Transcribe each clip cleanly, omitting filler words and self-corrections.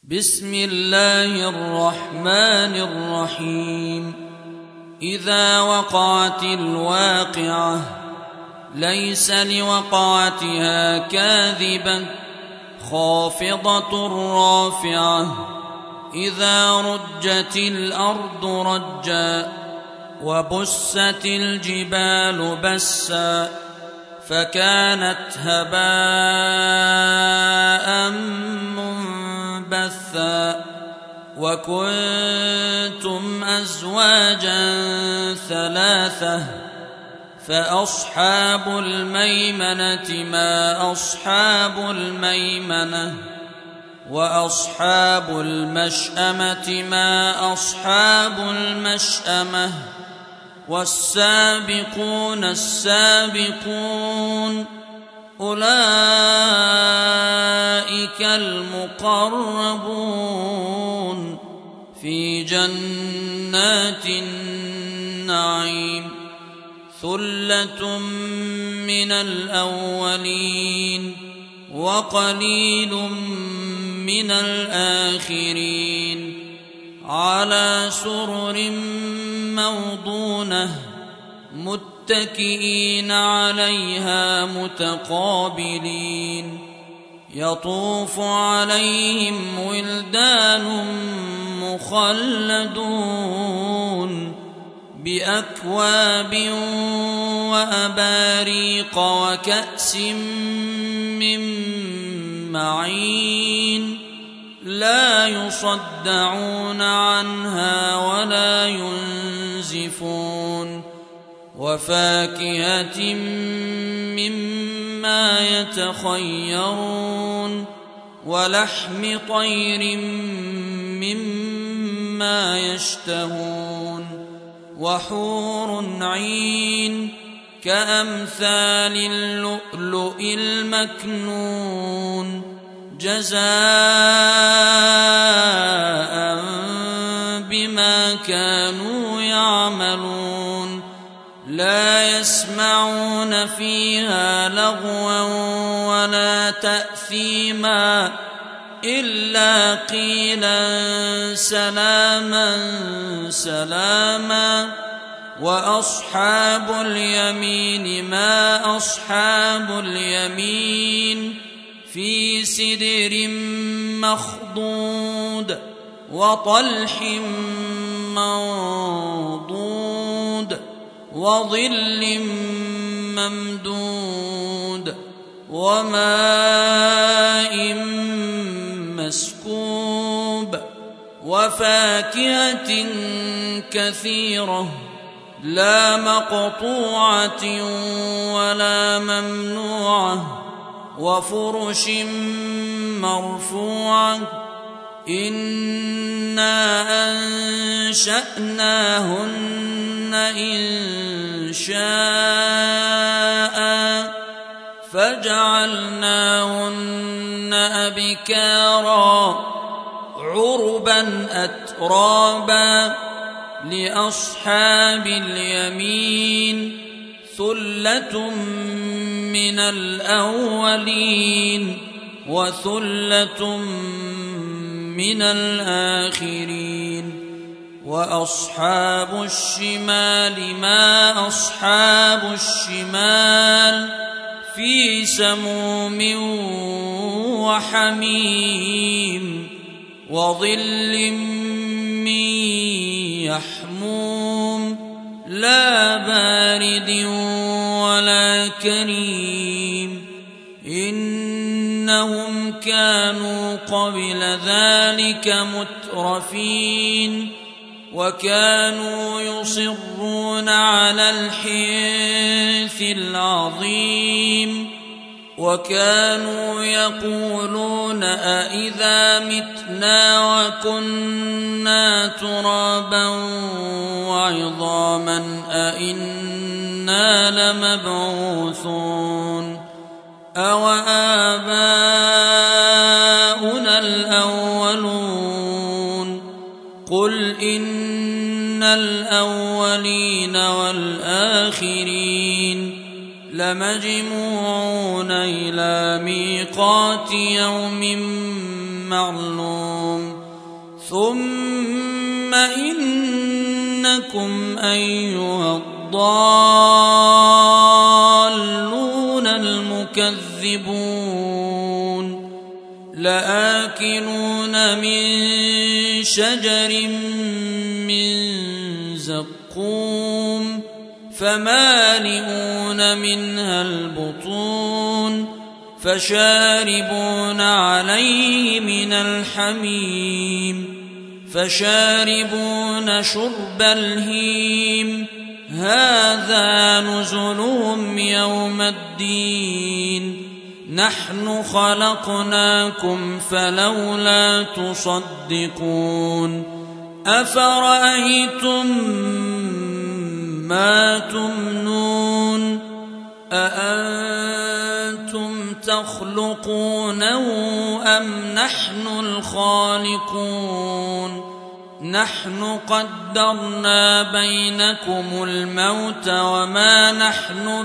بسم الله الرحمن الرحيم. إذا وقعت الواقعة ليس لوقعتها كاذبة خافضة رافعة إذا رجت الأرض رجا وبست الجبال بسا فكانت هباء منبثا وكنتم أزواجا ثلاثة فأصحاب الميمنة ما أصحاب الميمنة وأصحاب المشأمة ما أصحاب المشأمة والسابقون السابقون أولئك المقربون في جنات النعيم ثلة من الأولين وقليل من الآخرين على سرر موضونة متكئين عليها متقابلين يطوف عليهم ولدان مخلدون بأكواب وأباريق وكأس من معين لا يصدعون عنها ولا ينزفون وفاكهة مما يتخيرون ولحم طير مما يشتهون وحور عين كأمثال اللؤلؤ المكنون جزاء بما كانوا يعملون لا يسمعون فيها لغوا ولا تأثيما إلا قيلا سلاما سلاما وأصحاب اليمين ما أصحاب اليمين في سدر مخضود وطلح منضود وظل ممدود وماء مسكوب وفاكهة كثيرة لا مقطوعة ولا ممنوعة وفرش مرفوعة إنا أنشأناهن إنشاء فجعلناهن أبكارا عربا أترابا لأصحاب اليمين ثلة من الأولين وثلة من الآخرين وأصحاب الشمال ما أصحاب الشمال في سموم وحميم وظل من يحموم لا بارد ولا كريم إنهم كانوا قبل ذلك مترفين وكانوا يصرون على الحنث العظيم وكانوا يقولون أإذا متنا وكنا ترابا وعظاما أإنا لمبعوثون أوآباؤنا الأولون قل إن الأولين والآخرين لمجموعون إلى ميقات يوم معلوم ثم إنكم أيها الضالون المكذبون لآكلون من شجر من زقوم فمالئون منها البطون فشاربون عليه من الحميم فشاربون شرب الهيم هذا نزلهم يوم الدين نحن خلقناكم فلولا تصدقون أفرأيتم ما تمنون أأنتم تخلقونه أم نحن الخالقون نحن قدرنا بينكم الموت وما نحن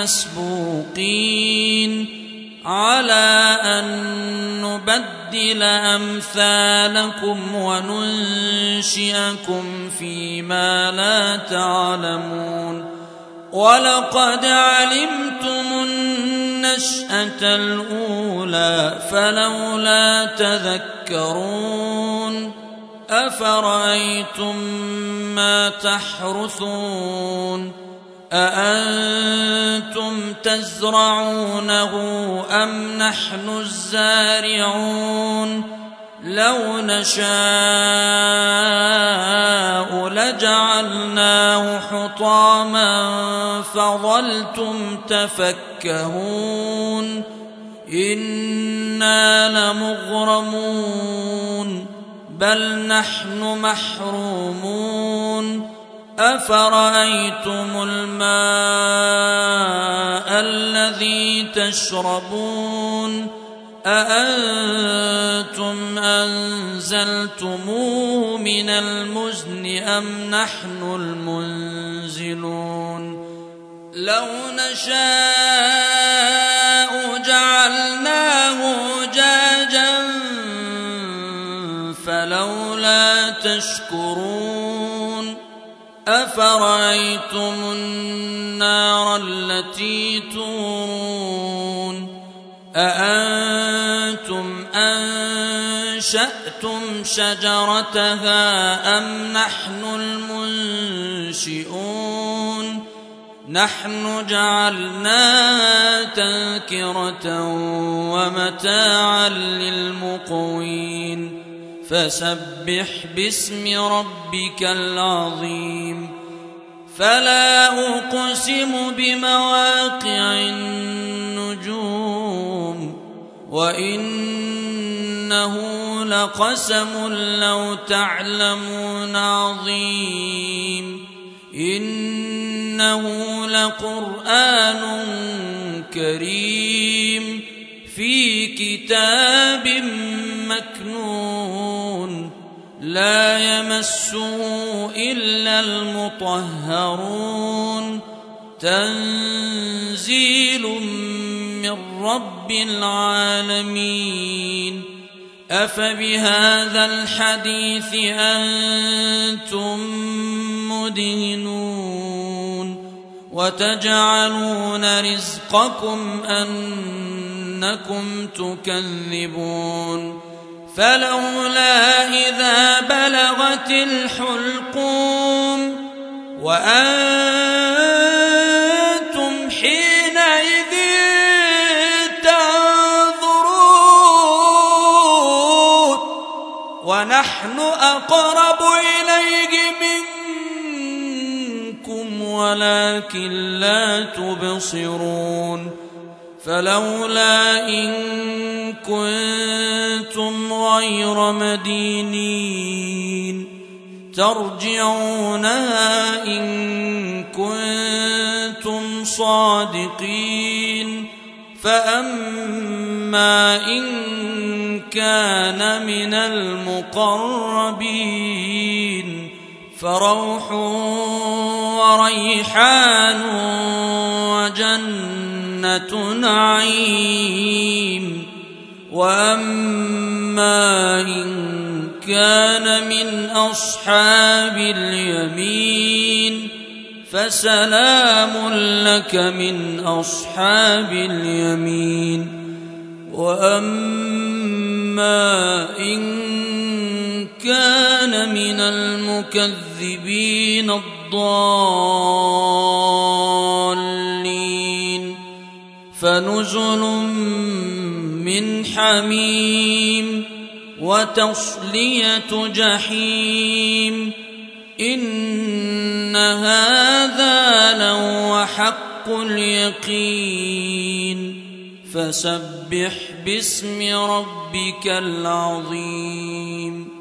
بمسبوقين على أن نبدل أمثالكم وننشئكم فيما لا تعلمون ولقد علمتم النشأة الأولى فلولا تذكرون أفرأيتم ما تحرثون أأنتم تزرعونه أم نحن الزارعون لو نشاء لجعلناه حطاما فظلتم تفكهون إنا لمغرمون بل نحن محرومون أفرأيتم الماء الذي تشربون أأنتم أنزلتموه من المزن أم نحن المنزلون لو نشاء جعلناه أجاجا فلولا تشكرون أفرأيتم النار التي تورون أأنتم أنشأتم شجرتها أم نحن المنشئون نحن جعلناها تذكرة ومتاعا للمقوين فسبح باسم ربك العظيم فلا أقسم بمواقع النجوم وإنه لقسم لو تعلمون عظيم إنه لقرآن كريم في كتاب مكنون لا يمسه إلا المطهرون تنزيل من رب العالمين أفبهذا الحديث أنتم مدهنون وتجعلون رزقكم أنكم تكذبون فلولا إذا بلغت الحلقوم وأنتم حينئذ تنظرون ونحن أقرب إليه منكم ولكن لا تبصرون فلولا إن كنتم غير مدينين ترجعونها إن كنتم صادقين فأما إن كان من المقربين فروح وريحان وجنة نعيم وأما إن كان من أصحاب اليمين فسلام لك من أصحاب اليمين. وأما إن كان من المكذبين الضالين فنزل من حميم وتصلية جحيم. إن هذا لهو حق اليقين. فسبح باسم ربك العظيم.